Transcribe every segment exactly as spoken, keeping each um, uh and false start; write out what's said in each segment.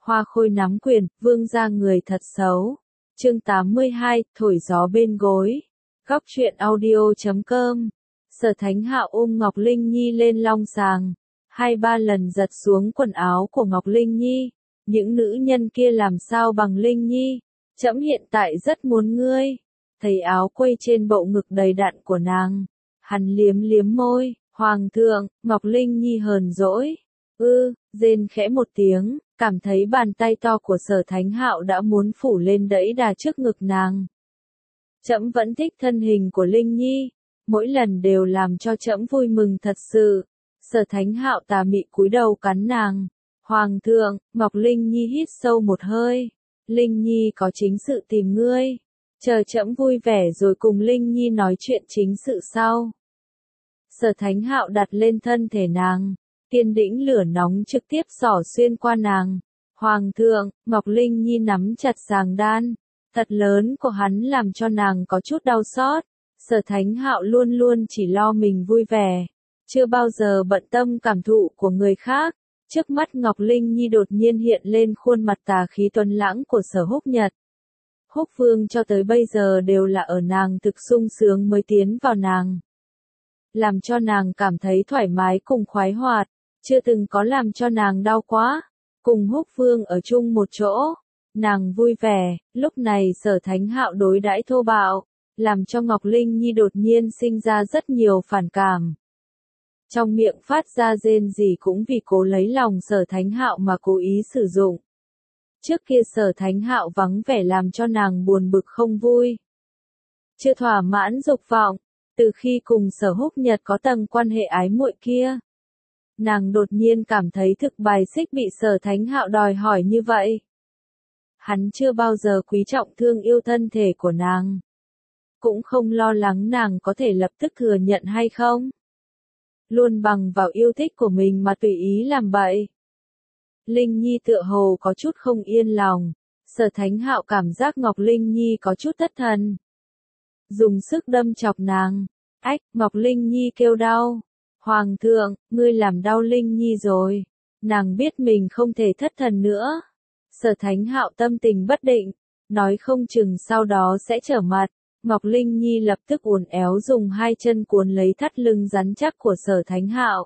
Hoa Khôi nắm quyền, vương gia người thật xấu. Chương tám mươi hai, thổi gió bên gối. Góc truyện audio chấm com. Sở Thánh Hạo ôm Ngọc Linh Nhi lên long sàng, hai ba lần giật xuống quần áo của Ngọc Linh Nhi. Những nữ nhân kia làm sao bằng Linh Nhi? Trẫm hiện tại rất muốn ngươi. Thấy áo quây trên bộ ngực đầy đặn của nàng, hắn liếm liếm môi. Hoàng thượng, Ngọc Linh Nhi hờn dỗi. Ư, rên khẽ một tiếng, cảm thấy bàn tay to của Sở Thánh Hạo đã muốn phủ lên đẫy đà trước ngực nàng. Trẫm vẫn thích thân hình của Linh Nhi, mỗi lần đều làm cho trẫm vui mừng thật sự. Sở Thánh Hạo tà mị cúi đầu cắn nàng. Hoàng thượng, Ngọc Linh Nhi hít sâu một hơi. Linh Nhi có chính sự tìm ngươi. Chờ trẫm vui vẻ rồi cùng Linh Nhi nói chuyện chính sự sau. Sở Thánh Hạo đặt lên thân thể nàng, tiên đĩnh lửa nóng trực tiếp xỏ xuyên qua nàng. Hoàng thượng, Ngọc Linh Nhi nắm chặt giàng đan, thật lớn của hắn làm cho nàng có chút đau xót. Sở Thánh Hạo luôn luôn chỉ lo mình vui vẻ, chưa bao giờ bận tâm cảm thụ của người khác. Trước mắt Ngọc Linh Nhi đột nhiên hiện lên khuôn mặt tà khí tuấn lãng của Sở Húc Nhật. Húc Vương cho tới bây giờ đều là ở nàng thực sung sướng mới tiến vào nàng, làm cho nàng cảm thấy thoải mái cùng khoái hoạt, chưa từng có làm cho nàng đau quá. Cùng Húc Vương ở chung một chỗ, nàng vui vẻ. Lúc này Sở Thánh Hạo đối đãi thô bạo, làm cho Ngọc Linh Nhi đột nhiên sinh ra rất nhiều phản cảm. Trong miệng phát ra rên rỉ cũng vì cố lấy lòng Sở Thánh Hạo mà cố ý sử dụng. Trước kia Sở Thánh Hạo vắng vẻ làm cho nàng buồn bực không vui, chưa thỏa mãn dục vọng. Từ khi cùng Sở Húc Nhật có tầng quan hệ ái muội kia, nàng đột nhiên cảm thấy thực bài xích bị Sở Thánh Hạo đòi hỏi như vậy. Hắn chưa bao giờ quý trọng thương yêu thân thể của nàng, cũng không lo lắng nàng có thể lập tức thừa nhận hay không. Luôn bằng vào yêu thích của mình mà tùy ý làm bậy. Linh Nhi tựa hồ có chút không yên lòng, Sở Thánh Hạo cảm giác Ngọc Linh Nhi có chút thất thần. Dùng sức đâm chọc nàng. Ách, Ngọc Linh Nhi kêu đau. Hoàng thượng, ngươi làm đau Linh Nhi rồi. Nàng biết mình không thể thất thần nữa. Sở Thánh Hạo tâm tình bất định, nói không chừng sau đó sẽ trở mặt. Ngọc Linh Nhi lập tức uốn éo dùng hai chân cuốn lấy thắt lưng rắn chắc của Sở Thánh Hạo.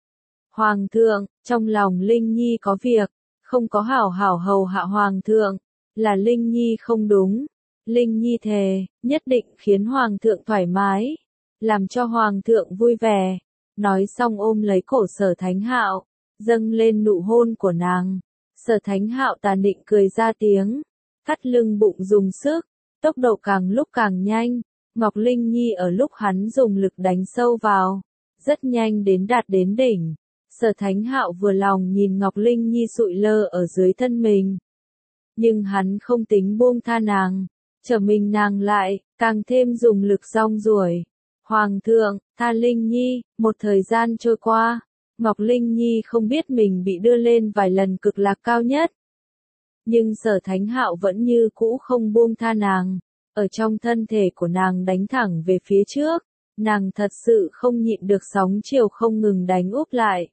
Hoàng thượng, trong lòng Linh Nhi có việc, không có hảo hảo hầu hạ Hoàng thượng, là Linh Nhi không đúng. Linh Nhi thề, nhất định khiến Hoàng thượng thoải mái, làm cho Hoàng thượng vui vẻ. Nói xong ôm lấy cổ Sở Thánh Hạo, dâng lên nụ hôn của nàng. Sở Thánh Hạo tà nịnh cười ra tiếng, thắt lưng bụng dùng sức, tốc độ càng lúc càng nhanh. Ngọc Linh Nhi ở lúc hắn dùng lực đánh sâu vào, rất nhanh đến đạt đến đỉnh. Sở Thánh Hạo vừa lòng nhìn Ngọc Linh Nhi sụi lơ ở dưới thân mình, nhưng hắn không tính buông tha nàng, trở mình nàng lại, càng thêm dùng lực rong ruổi. Hoàng thượng, tha Linh Nhi. Một thời gian trôi qua, Ngọc Linh Nhi không biết mình bị đưa lên vài lần cực lạc cao nhất, nhưng Sở Thánh Hạo vẫn như cũ không buông tha nàng, ở trong thân thể của nàng đánh thẳng về phía trước. Nàng thật sự không nhịn được sóng chiều không ngừng đánh úp lại,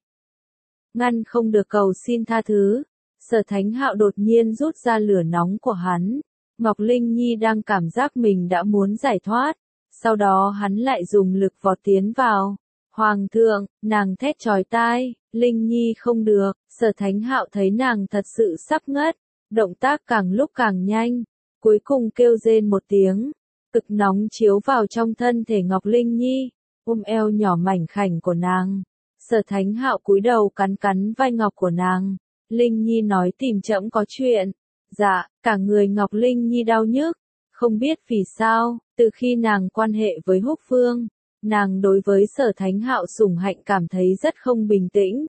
ngăn không được cầu xin tha thứ. Sở Thánh Hạo đột nhiên rút ra lửa nóng của hắn. Ngọc Linh Nhi đang cảm giác mình đã muốn giải thoát, sau đó hắn lại dùng lực vọt tiến vào. Hoàng thượng, nàng thét chói tai. Linh Nhi không được. Sở Thánh Hạo thấy nàng thật sự sắp ngất, động tác càng lúc càng nhanh, cuối cùng kêu rên một tiếng, cực nóng chiếu vào trong thân thể Ngọc Linh Nhi, ôm eo nhỏ mảnh khảnh của nàng. Sở Thánh Hạo cúi đầu cắn cắn vai ngọc của nàng. Linh Nhi nói tìm trẫm có chuyện. Dạ, cả người Ngọc Linh Nhi đau nhức, không biết vì sao, từ khi nàng quan hệ với Húc Vương, nàng đối với Sở Thánh Hạo sủng hạnh cảm thấy rất không bình tĩnh.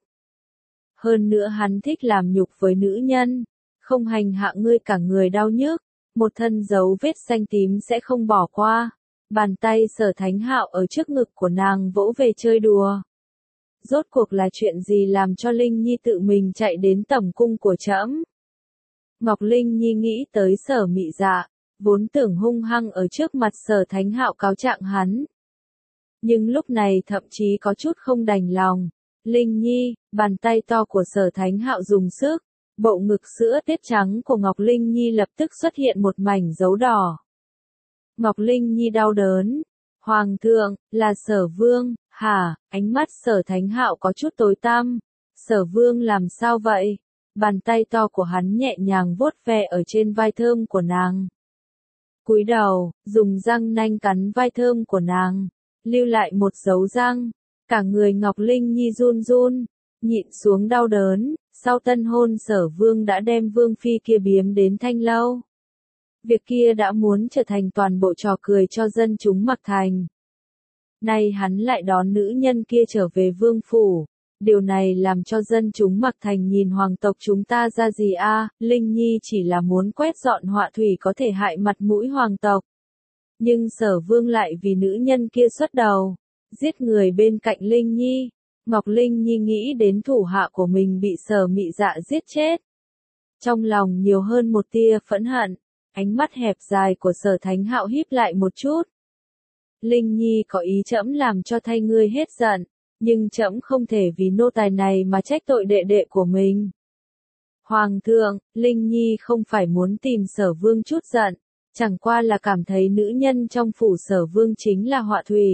Hơn nữa hắn thích làm nhục với nữ nhân, không hành hạ ngươi cả người đau nhức, một thân dấu vết xanh tím sẽ không bỏ qua. Bàn tay Sở Thánh Hạo ở trước ngực của nàng vỗ về chơi đùa. Rốt cuộc là chuyện gì làm cho Linh Nhi tự mình chạy đến tẩm cung của trẫm? Ngọc Linh Nhi nghĩ tới Sở Mị Dạ, vốn tưởng hung hăng ở trước mặt Sở Thánh Hạo cáo trạng hắn, nhưng lúc này thậm chí có chút không đành lòng. Linh Nhi, bàn tay to của Sở Thánh Hạo dùng sức, Bộ ngực sữa tiết trắng của Ngọc Linh Nhi lập tức xuất hiện một mảnh dấu đỏ. Ngọc Linh Nhi đau đớn. Hoàng thượng, là Sở Vương, hả? Ánh mắt Sở Thánh Hạo có chút tối tăm. Sở Vương làm sao vậy? Bàn tay to của hắn nhẹ nhàng vuốt ve ở trên vai thơm của nàng. Cúi đầu, dùng răng nanh cắn vai thơm của nàng, lưu lại một dấu răng. Cả người Ngọc Linh Nhi run run, nhịn xuống đau đớn. Sau tân hôn Sở Vương đã đem Vương Phi kia biếm đến Thanh Lâu. Việc kia đã muốn trở thành toàn bộ trò cười cho dân chúng Mạc Thành. Nay hắn lại đón nữ nhân kia trở về vương phủ. Điều này làm cho dân chúng Mạc Thành nhìn hoàng tộc chúng ta ra gì a? À, Linh Nhi chỉ là muốn quét dọn họa thủy có thể hại mặt mũi hoàng tộc. Nhưng Sở Vương lại vì nữ nhân kia xuất đầu, giết người bên cạnh Linh Nhi. Ngọc Linh Nhi nghĩ đến thủ hạ của mình bị Sở Mị Dạ giết chết. Trong lòng nhiều hơn một tia phẫn hận, ánh mắt hẹp dài của Sở Thánh Hạo híp lại một chút. Linh Nhi có ý trẫm làm cho thay ngươi hết giận, nhưng trẫm không thể vì nô tài này mà trách tội đệ đệ của mình. Hoàng thượng, Linh Nhi không phải muốn tìm Sở Vương chút giận, chẳng qua là cảm thấy nữ nhân trong phủ Sở Vương chính là họa thủy.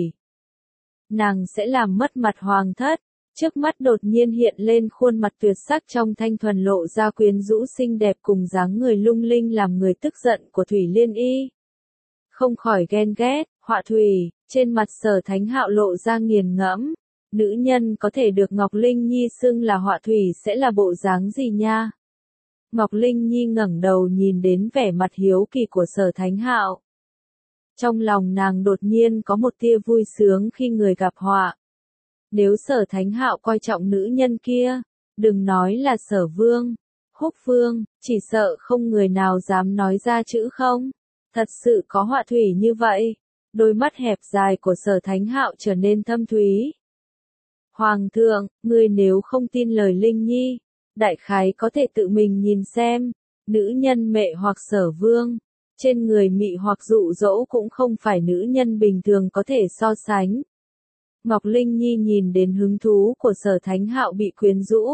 Nàng sẽ làm mất mặt hoàng thất. Trước mắt đột nhiên hiện lên khuôn mặt tuyệt sắc trong thanh thuần lộ ra quyến rũ xinh đẹp cùng dáng người lung linh làm người tức giận của Thủy Liên Y. Không khỏi ghen ghét, họa thủy, trên mặt Sở Thánh Hạo lộ ra nghiền ngẫm. Nữ nhân có thể được Ngọc Linh Nhi xưng là họa thủy sẽ là bộ dáng gì nha? Ngọc Linh Nhi ngẩng đầu nhìn đến vẻ mặt hiếu kỳ của Sở Thánh Hạo. Trong lòng nàng đột nhiên có một tia vui sướng khi người gặp họa. Nếu Sở Thánh Hạo coi trọng nữ nhân kia, đừng nói là Sở Vương, Húc Vương, chỉ sợ không người nào dám nói ra chữ không. Thật sự có họa thủy như vậy. Đôi mắt hẹp dài của Sở Thánh Hạo trở nên thâm thúy. Hoàng thượng, ngươi nếu không tin lời Linh Nhi, đại khái có thể tự mình nhìn xem, nữ nhân mẹ hoặc Sở Vương, trên người mị hoặc dụ dỗ cũng không phải nữ nhân bình thường có thể so sánh. Ngọc Linh Nhi nhìn đến hứng thú của Sở Thánh Hạo bị quyến rũ.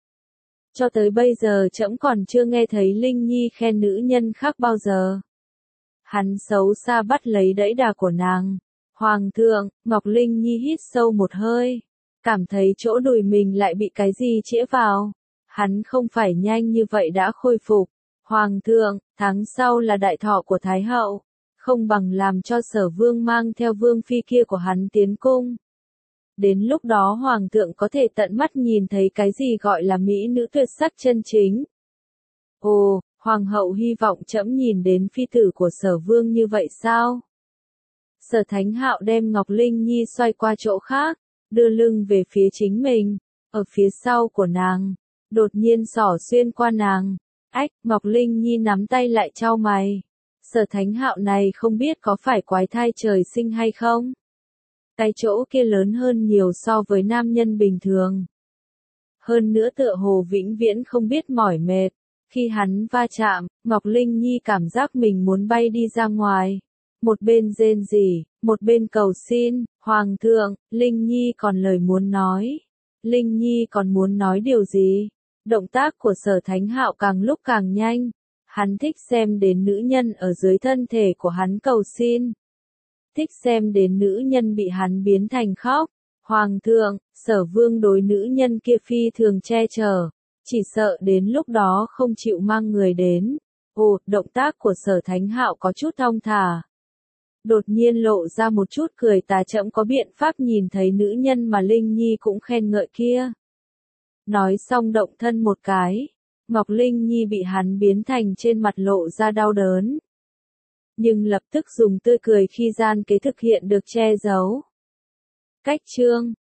Cho tới bây giờ trẫm còn chưa nghe thấy Linh Nhi khen nữ nhân khác bao giờ. Hắn xấu xa bắt lấy đẫy đà của nàng. Hoàng thượng, Ngọc Linh Nhi hít sâu một hơi, cảm thấy chỗ đùi mình lại bị cái gì chĩa vào. Hắn không phải nhanh như vậy đã khôi phục. Hoàng thượng, tháng sau là đại thọ của Thái Hậu, không bằng làm cho Sở Vương mang theo Vương Phi kia của hắn tiến cung. Đến lúc đó Hoàng thượng có thể tận mắt nhìn thấy cái gì gọi là mỹ nữ tuyệt sắc chân chính. Ồ, Hoàng hậu hy vọng trẫm nhìn đến phi tử của Sở Vương như vậy sao? Sở Thánh Hạo đem Ngọc Linh Nhi xoay qua chỗ khác, đưa lưng về phía chính mình, ở phía sau của nàng, đột nhiên xỏ xuyên qua nàng. Ách, Ngọc Linh Nhi nắm tay lại chau mày. Sở Thánh Hạo này không biết có phải quái thai trời sinh hay không? Cái chỗ kia lớn hơn nhiều so với nam nhân bình thường. Hơn nữa tựa hồ vĩnh viễn không biết mỏi mệt. Khi hắn va chạm, Ngọc Linh Nhi cảm giác mình muốn bay đi ra ngoài. Một bên rên rỉ, một bên cầu xin, Hoàng thượng, Linh Nhi còn lời muốn nói. Linh Nhi còn muốn nói điều gì? Động tác của Sở Thánh Hạo càng lúc càng nhanh. Hắn thích xem đến nữ nhân ở dưới thân thể của hắn cầu xin. Thích xem đến nữ nhân bị hắn biến thành khóc. Hoàng thượng, Sở Vương đối nữ nhân kia phi thường che chở. Chỉ sợ đến lúc đó không chịu mang người đến. Ồ, động tác của Sở Thánh Hạo có chút thong thả. Đột nhiên lộ ra một chút cười tà, trẫm có biện pháp nhìn thấy nữ nhân mà Linh Nhi cũng khen ngợi kia. Nói xong động thân một cái, Ngọc Linh Nhi bị hắn biến thành trên mặt lộ ra đau đớn. Nhưng lập tức dùng tươi cười khi gian kế thực hiện được che giấu. Cách chương